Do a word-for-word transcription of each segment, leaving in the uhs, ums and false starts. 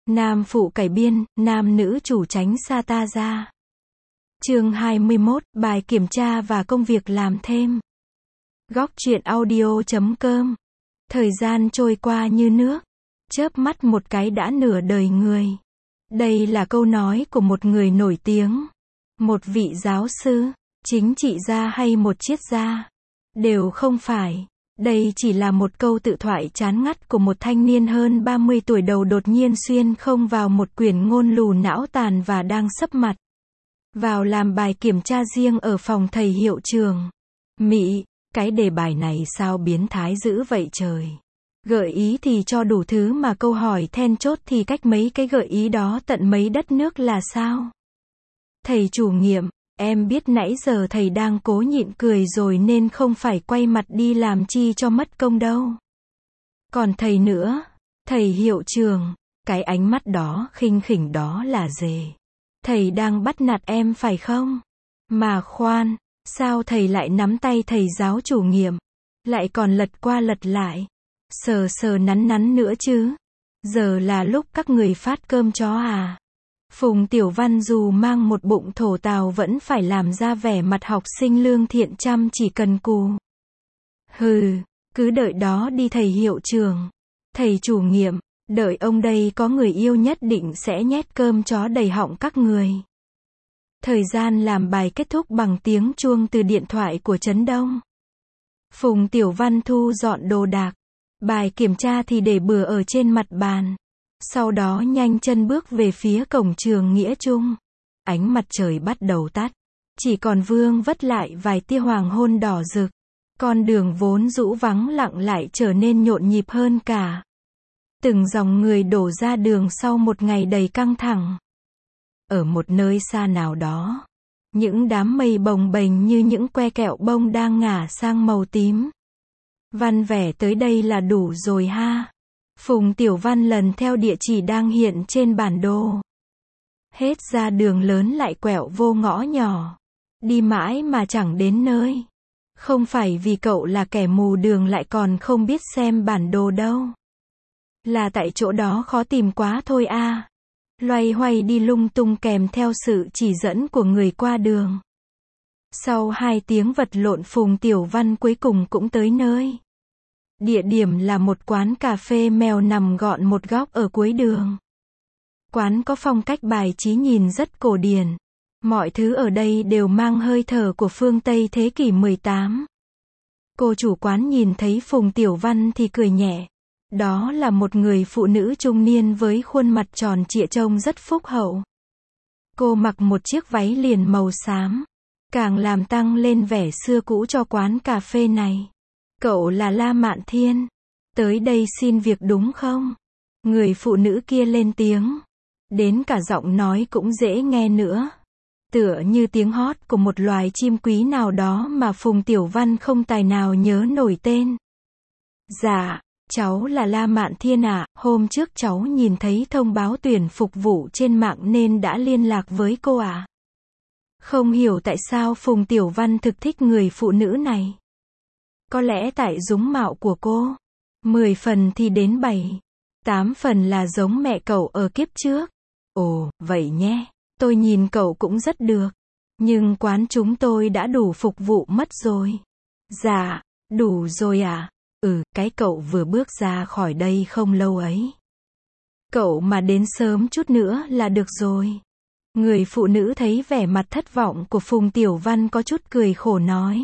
Nam phụ cải biên, nam nữ chủ tránh xa ta ra. Chương hai mươi mốt, bài kiểm tra và công việc làm thêm. Góc truyện audio chấm com. Thời gian trôi qua như nước, chớp mắt một cái đã nửa đời người. Đây là câu nói của một người nổi tiếng, một vị giáo sư, chính trị gia hay một triết gia. Đều không phải. Đây chỉ là một câu tự thoại chán ngắt của một thanh niên hơn ba mươi tuổi đầu đột nhiên xuyên không vào một quyển ngôn lù não tàn và đang sấp mặt vào làm bài kiểm tra riêng ở phòng thầy hiệu trường. Mị, cái đề bài này sao biến thái dữ vậy trời. Gợi ý thì cho đủ thứ mà câu hỏi then chốt thì cách mấy cái gợi ý đó tận mấy đất nước là sao? Thầy chủ nhiệm, em biết nãy giờ thầy đang cố nhịn cười rồi nên không phải quay mặt đi làm chi cho mất công đâu. Còn thầy nữa, thầy hiệu trường, cái ánh mắt đó khinh khỉnh đó là dề. Thầy đang bắt nạt em phải không? Mà khoan, sao thầy lại nắm tay thầy giáo chủ nhiệm, lại còn lật qua lật lại, sờ sờ nắn nắn nữa chứ? Giờ là lúc các người phát cơm chó à? Phùng Tiểu Văn dù mang một bụng thổ tào vẫn phải làm ra vẻ mặt học sinh lương thiện chăm chỉ cần cù. Hừ, cứ đợi đó đi thầy hiệu trường. Thầy chủ nhiệm, đợi ông đây có người yêu nhất định sẽ nhét cơm chó đầy họng các người. Thời gian làm bài kết thúc bằng tiếng chuông từ điện thoại của Trấn Đông. Phùng Tiểu Văn thu dọn đồ đạc. Bài kiểm tra thì để bừa ở trên mặt bàn. Sau đó nhanh chân bước về phía cổng trường Nghĩa Trung. Ánh mặt trời bắt đầu tắt. Chỉ còn vương vất lại vài tia hoàng hôn đỏ rực. Con đường vốn rũ vắng lặng lại trở nên nhộn nhịp hơn cả. Từng dòng người đổ ra đường sau một ngày đầy căng thẳng. Ở một nơi xa nào đó, những đám mây bồng bềnh như những que kẹo bông đang ngả sang màu tím. Văn vẻ tới đây là đủ rồi ha. Phùng Tiểu Văn lần theo địa chỉ đang hiện trên bản đồ. Hết ra đường lớn lại quẹo vô ngõ nhỏ. Đi mãi mà chẳng đến nơi. Không phải vì cậu là kẻ mù đường lại còn không biết xem bản đồ đâu. Là tại chỗ đó khó tìm quá thôi a. Loay hoay đi lung tung kèm theo sự chỉ dẫn của người qua đường. Sau hai tiếng vật lộn Phùng Tiểu Văn cuối cùng cũng tới nơi. Địa điểm là một quán cà phê mèo nằm gọn một góc ở cuối đường. Quán có phong cách bài trí nhìn rất cổ điển. Mọi thứ ở đây đều mang hơi thở của phương Tây thế kỷ mười tám. Cô chủ quán nhìn thấy Phùng Tiểu Văn thì cười nhẹ. Đó là một người phụ nữ trung niên với khuôn mặt tròn trịa trông rất phúc hậu. Cô mặc một chiếc váy liền màu xám, càng làm tăng lên vẻ xưa cũ cho quán cà phê này. Cậu là La Mạn Thiên. Tới đây xin việc đúng không? Người phụ nữ kia lên tiếng. Đến cả giọng nói cũng dễ nghe nữa. Tựa như tiếng hót của một loài chim quý nào đó mà Phùng Tiểu Văn không tài nào nhớ nổi tên. Dạ, cháu là La Mạn Thiên ạ. Hôm trước cháu nhìn thấy thông báo tuyển phục vụ trên mạng nên đã liên lạc với cô ạ. Không hiểu tại sao Phùng Tiểu Văn thực thích người phụ nữ này. Có lẽ tại dung mạo của cô. Mười phần thì đến bảy, tám phần là giống mẹ cậu ở kiếp trước. Ồ, vậy nhé. Tôi nhìn cậu cũng rất được. Nhưng quán chúng tôi đã đủ phục vụ mất rồi. Dạ, đủ rồi à? Ừ, cái cậu vừa bước ra khỏi đây không lâu ấy. Cậu mà đến sớm chút nữa là được rồi. Người phụ nữ thấy vẻ mặt thất vọng của Phùng Tiểu Văn có chút cười khổ nói.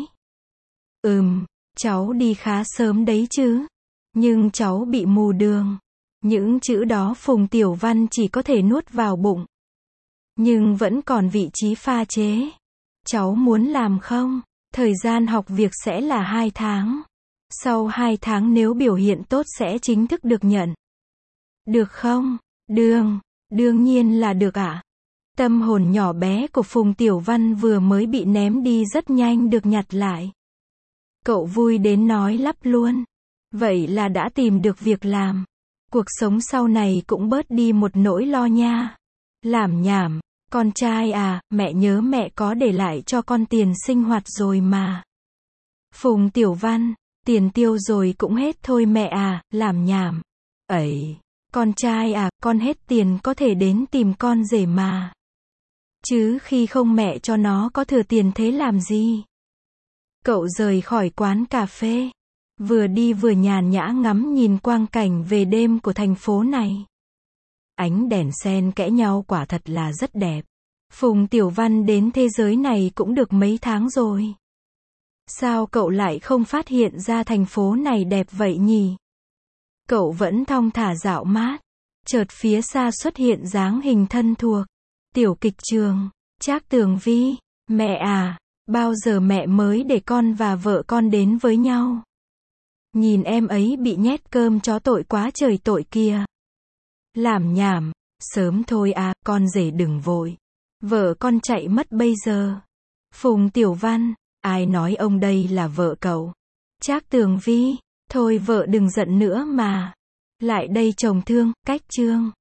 Ừm, cháu đi khá sớm đấy chứ. Nhưng cháu bị mù đường. Những chữ đó Phùng Tiểu Văn chỉ có thể nuốt vào bụng. Nhưng vẫn còn vị trí pha chế. Cháu muốn làm không? Thời gian học việc sẽ là hai tháng. Sau hai tháng nếu biểu hiện tốt sẽ chính thức được nhận. Được không? Đương, đương nhiên là được ạ. À? Tâm hồn nhỏ bé của Phùng Tiểu Văn vừa mới bị ném đi rất nhanh được nhặt lại. Cậu vui đến nói lắp luôn. Vậy là đã tìm được việc làm. Cuộc sống sau này cũng bớt đi một nỗi lo nha. Làm nhảm, con trai à, mẹ nhớ mẹ có để lại cho con tiền sinh hoạt rồi mà. Phùng Tiểu Văn, tiền tiêu rồi cũng hết thôi mẹ à, làm nhảm. Ấy, Con trai à, con hết tiền có thể đến tìm con rể mà. Chứ khi không mẹ cho nó có thừa tiền thế làm gì? Cậu rời khỏi quán cà phê. Vừa đi vừa nhàn nhã ngắm nhìn quang cảnh về đêm của thành phố này. Ánh đèn xen kẽ nhau quả thật là rất đẹp. Phùng Tiểu Văn đến thế giới này cũng được mấy tháng rồi. Sao cậu lại không phát hiện ra thành phố này đẹp vậy nhỉ? Cậu vẫn thong thả dạo mát. Chợt phía xa xuất hiện dáng hình thân thuộc. Tiểu Kịch Trường, Trác Tường Vi, mẹ à, bao giờ mẹ mới để con và vợ con đến với nhau? Nhìn em ấy bị nhét cơm chó tội quá trời tội kia. Làm nhảm, sớm thôi à, con rể đừng vội. Vợ con chạy mất bây giờ. Phùng Tiểu Văn, ai nói ông đây là vợ cậu? Trác Tường Vi, thôi vợ đừng giận nữa mà. Lại đây chồng thương, cách chương.